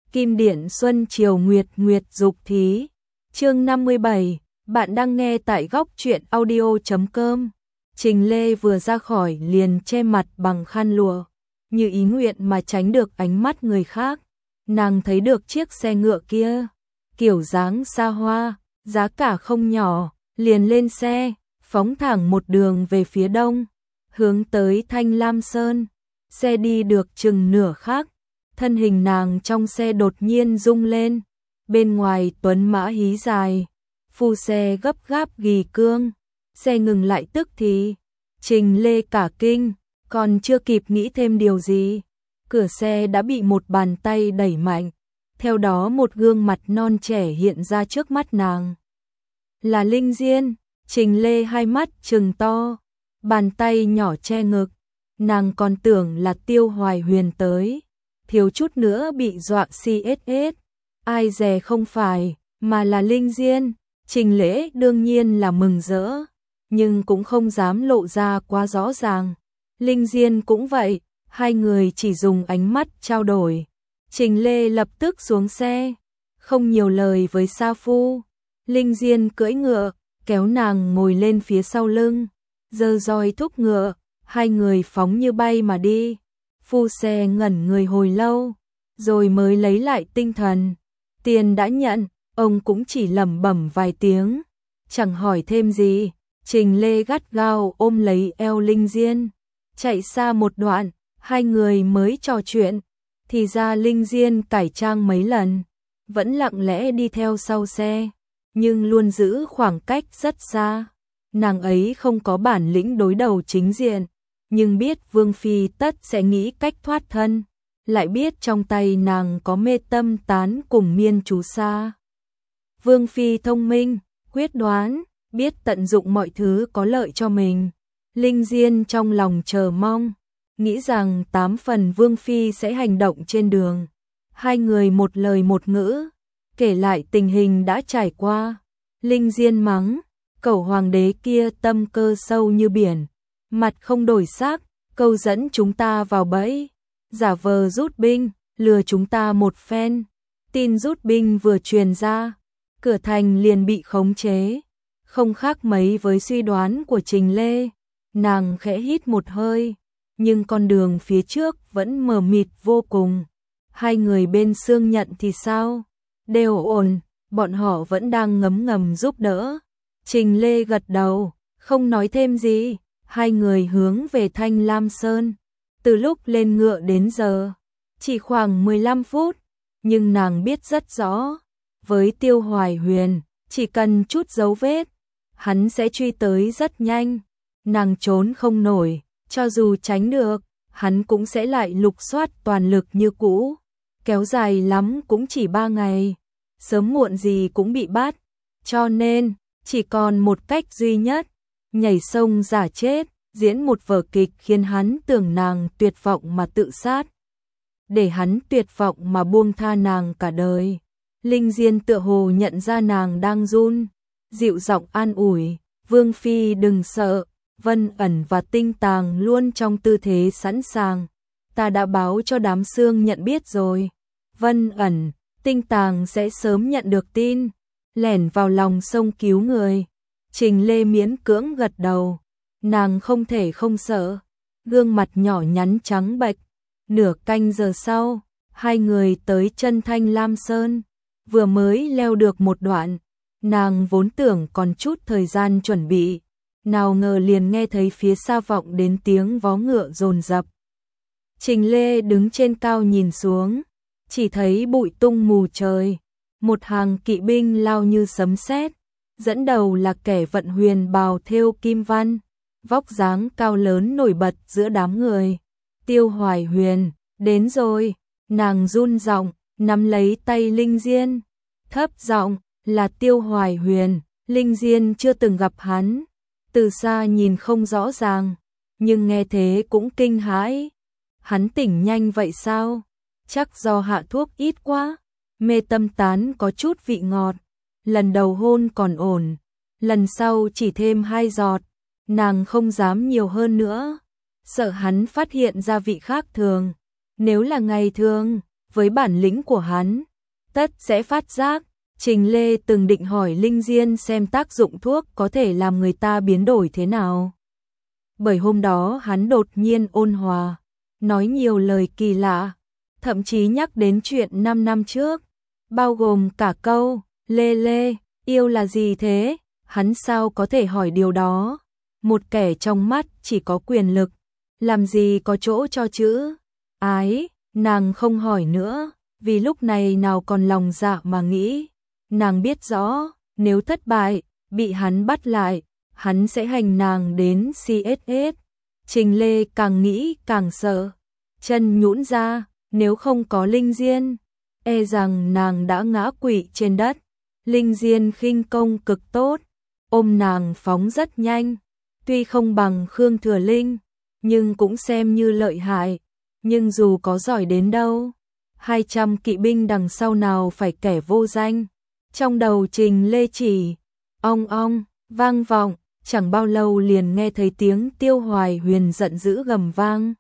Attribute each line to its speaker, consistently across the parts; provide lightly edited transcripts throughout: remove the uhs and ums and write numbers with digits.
Speaker 1: Kim Điển Xuân Triều Nguyệt Nguyệt Dục Thí. Chương 57, bạn đang nghe tại góc truyện audio.com. Trình Lê vừa ra khỏi liền che mặt bằng khăn lụa, như ý nguyện mà tránh được ánh mắt người khác. Nàng thấy được chiếc xe ngựa kia, kiểu dáng xa hoa, giá cả không nhỏ, liền lên xe, phóng thẳng một đường về phía đông, hướng tới Thanh Lam Sơn. Xe đi được chừng nửa khắc, thân hình nàng trong xe đột nhiên rung lên, bên ngoài tuấn mã hí dài, phu xe gấp gáp gì cương, xe ngừng lại tức thì. Trình Lê cả kinh, còn chưa kịp nghĩ thêm điều gì, cửa xe đã bị một bàn tay đẩy mạnh, theo đó một gương mặt non trẻ hiện ra trước mắt nàng. Là Linh Diên. Trình Lê hai mắt trừng to, bàn tay nhỏ che ngực, nàng còn tưởng là Tiêu Hoài Huyền tới, thiếu chút nữa bị dọa CSS. Ai dè không phải, mà là Linh Diên. Trình Lễ đương nhiên là mừng rỡ, nhưng cũng không dám lộ ra quá rõ ràng. Linh Diên cũng vậy, hai người chỉ dùng ánh mắt trao đổi. Trình Lê lập tức xuống xe, không nhiều lời với Sa Phu. Linh Diên cưỡi ngựa, kéo nàng ngồi lên phía sau lưng, giơ roi thúc ngựa, hai người phóng như bay mà đi. Phu xe ngẩn người hồi lâu, rồi mới lấy lại tinh thần. Tiền đã nhận, ông cũng chỉ lẩm bẩm vài tiếng, chẳng hỏi thêm gì. Trình Lê gắt gao ôm lấy eo Linh Diên, chạy xa một đoạn, hai người mới trò chuyện. Thì ra Linh Diên cải trang mấy lần, vẫn lặng lẽ đi theo sau xe, nhưng luôn giữ khoảng cách rất xa. Nàng ấy không có bản lĩnh đối đầu chính diện, nhưng biết Vương Phi tất sẽ nghĩ cách thoát thân, lại biết trong tay nàng có mê tâm tán cùng miên chú sa. Vương Phi thông minh, quyết đoán, biết tận dụng mọi thứ có lợi cho mình. Linh Diên trong lòng chờ mong, nghĩ rằng 8 phần Vương Phi sẽ hành động trên đường. Hai người một lời một ngữ, kể lại tình hình đã trải qua. Linh Diên mắng, cẩu hoàng đế kia tâm cơ sâu như biển, mặt không đổi sắc, câu dẫn chúng ta vào bẫy, giả vờ rút binh, lừa chúng ta một phen. Tin rút binh vừa truyền ra, cửa thành liền bị khống chế, không khác mấy với suy đoán của Trình Lê. Nàng khẽ hít một hơi, nhưng con đường phía trước vẫn mờ mịt vô cùng. Hai người bên Sương Nhận thì sao? Đều ổn, bọn họ vẫn đang ngấm ngầm giúp đỡ. Trình Lê gật đầu, không nói thêm gì. Hai người hướng về Thanh Lam Sơn. Từ lúc lên ngựa đến giờ, chỉ khoảng 15 phút, nhưng nàng biết rất rõ, với Tiêu Hoài Huyền, chỉ cần chút dấu vết, hắn sẽ truy tới rất nhanh. Nàng trốn không nổi, cho dù tránh được, hắn cũng sẽ lại lục soát toàn lực như cũ. Kéo dài lắm cũng chỉ 3 ngày, sớm muộn gì cũng bị bắt. Cho nên, chỉ còn một cách duy nhất, nhảy sông giả chết, diễn một vở kịch khiến hắn tưởng nàng tuyệt vọng mà tự sát, để hắn tuyệt vọng mà buông tha nàng cả đời. Linh Diên tựa hồ nhận ra nàng đang run, dịu giọng an ủi, Vương Phi đừng sợ, Vân Ẩn và Tinh Tàng luôn trong tư thế sẵn sàng. Ta đã báo cho đám Sương Nhận biết rồi. Vân Ẩn, Tinh Tàng sẽ sớm nhận được tin, lẻn vào lòng sông cứu người. Trình Lê miễn cưỡng gật đầu, nàng không thể không sợ, gương mặt nhỏ nhắn trắng bệch. Nửa canh giờ sau, hai người tới chân Thanh Lam Sơn, vừa mới leo được một đoạn, nàng vốn tưởng còn chút thời gian chuẩn bị, nào ngờ liền nghe thấy phía xa vọng đến tiếng vó ngựa dồn dập. Trình Lê đứng trên cao nhìn xuống, chỉ thấy bụi tung mù trời, một hàng kỵ binh lao như sấm sét, dẫn đầu là kẻ vận huyền bào thêu kim văn, vóc dáng cao lớn nổi bật giữa đám người. Tiêu Hoài Huyền, đến rồi. Nàng run giọng, nắm lấy tay Linh Diên, thấp giọng, là Tiêu Hoài Huyền. Linh Diên chưa từng gặp hắn, từ xa nhìn không rõ ràng, nhưng nghe thế cũng kinh hãi. Hắn tỉnh nhanh vậy sao? Chắc do hạ thuốc ít quá. Mê tâm tán có chút vị ngọt, lần đầu hôn còn ổn, lần sau chỉ thêm 2 giọt. Nàng không dám nhiều hơn nữa, sợ hắn phát hiện ra vị khác thường. Nếu là ngày thường, với bản lĩnh của hắn, tất sẽ phát giác. Trình Lê từng định hỏi Linh Diên xem tác dụng thuốc có thể làm người ta biến đổi thế nào. Bởi hôm đó hắn đột nhiên ôn hòa, nói nhiều lời kỳ lạ, thậm chí nhắc đến chuyện 5 năm trước, bao gồm cả câu, Lê Lê, yêu là gì thế? Hắn sao có thể hỏi điều đó? Một kẻ trong mắt chỉ có quyền lực, làm gì có chỗ cho chữ ái. Nàng không hỏi nữa, vì lúc này nào còn lòng dạ mà nghĩ. Nàng biết rõ, nếu thất bại, bị hắn bắt lại, hắn sẽ hành nàng đến CSS. Trình Lê càng nghĩ càng sợ, chân nhũn ra, nếu không có Linh Diên, e rằng nàng đã ngã quỵ trên đất. Linh Diên khinh công cực tốt, ôm nàng phóng rất nhanh, tuy không bằng Khương Thừa Linh, nhưng cũng xem như lợi hại. Nhưng dù có giỏi đến đâu, 200 kỵ binh đằng sau nào phải kẻ vô danh. Trong đầu Trình Lê chỉ ong ong vang vọng, chẳng bao lâu liền nghe thấy tiếng Tiêu Hoài Huyền giận dữ gầm vang.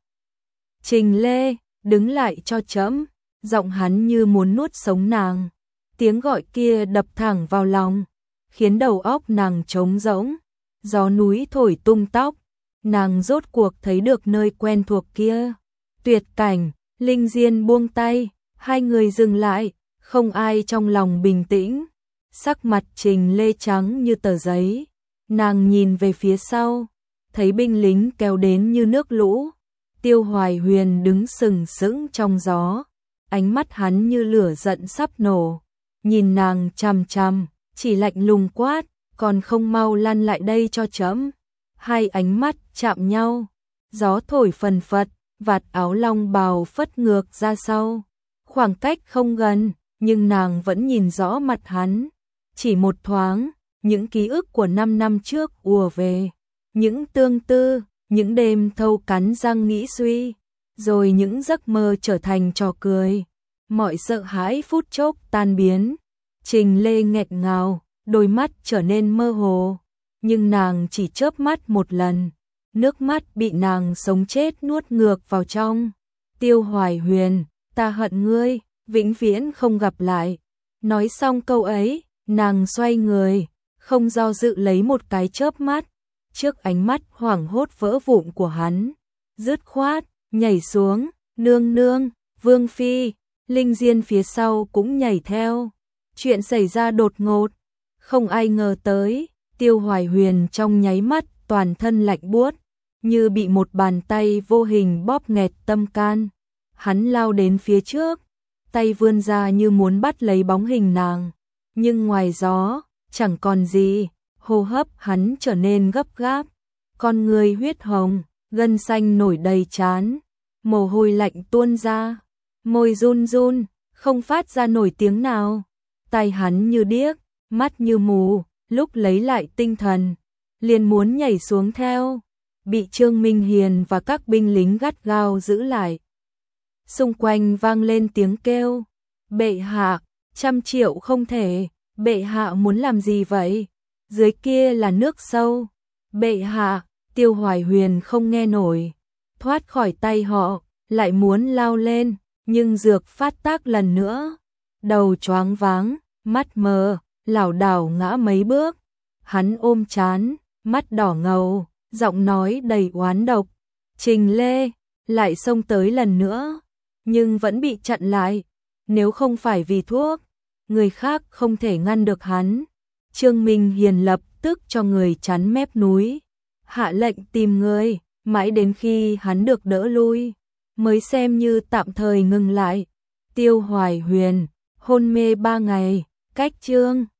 Speaker 1: Trình Lê, đứng lại cho trẫm. Giọng hắn như muốn nuốt sống nàng. Tiếng gọi kia đập thẳng vào lòng, khiến đầu óc nàng trống rỗng. Gió núi thổi tung tóc, nàng rốt cuộc thấy được nơi quen thuộc kia. Tuyệt cảnh, Linh Diên buông tay, hai người dừng lại, không ai trong lòng bình tĩnh. Sắc mặt Trình Lê trắng như tờ giấy, nàng nhìn về phía sau, thấy binh lính kéo đến như nước lũ. Tiêu Hoài Huyền đứng sừng sững trong gió, ánh mắt hắn như lửa giận sắp nổ, nhìn nàng chằm chằm, chỉ lạnh lùng quát, còn không mau lăn lại đây cho trẫm. Hai ánh mắt chạm nhau, gió thổi phần phật, vạt áo long bào phất ngược ra sau. Khoảng cách không gần, nhưng nàng vẫn nhìn rõ mặt hắn. Chỉ một thoáng, những ký ức của 5 năm trước ùa về, những tương tư, những đêm thâu cắn răng nghĩ suy, rồi những giấc mơ trở thành trò cười. Mọi sợ hãi phút chốc tan biến. Trình Lê nghẹn ngào, đôi mắt trở nên mơ hồ, nhưng nàng chỉ chớp mắt một lần, nước mắt bị nàng sống chết nuốt ngược vào trong. Tiêu Hoài Huyền, ta hận ngươi, vĩnh viễn không gặp lại. Nói xong câu ấy, nàng xoay người, không do dự lấy một cái chớp mắt, trước ánh mắt hoảng hốt vỡ vụn của hắn, dứt khoát nhảy xuống. Nương nương, Vương phi. Linh Diên phía sau cũng nhảy theo. Chuyện xảy ra đột ngột, không ai ngờ tới. Tiêu Hoài Huyền trong nháy mắt toàn thân lạnh buốt, như bị một bàn tay vô hình bóp nghẹt tâm can. Hắn lao đến phía trước, tay vươn ra như muốn bắt lấy bóng hình nàng, nhưng ngoài gió chẳng còn gì. Hô hấp hắn trở nên gấp gáp, con người huyết hồng, gân xanh nổi đầy trán, mồ hôi lạnh tuôn ra, môi run run, không phát ra nổi tiếng nào. Tai hắn như điếc, mắt như mù, lúc lấy lại tinh thần, liền muốn nhảy xuống theo, bị Trương Minh Hiền và các binh lính gắt gao giữ lại. Xung quanh vang lên tiếng kêu, bệ hạ, 100 triệu không thể, bệ hạ muốn làm gì vậy? Dưới kia là nước sâu. Bệ hạ, Tiêu Hoài Huyền không nghe nổi, thoát khỏi tay họ, lại muốn lao lên, nhưng dược phát tác lần nữa. Đầu choáng váng, mắt mờ, lảo đảo ngã mấy bước. Hắn ôm trán, mắt đỏ ngầu, giọng nói đầy oán độc. Trình Lê lại xông tới lần nữa, nhưng vẫn bị chặn lại. Nếu không phải vì thuốc, người khác không thể ngăn được hắn. Trương Minh Hiền lập tức cho người chắn mép núi, hạ lệnh tìm người, mãi đến khi hắn được đỡ lui, mới xem như tạm thời ngừng lại. Tiêu Hoài Huyền hôn mê 3 ngày, cách Trương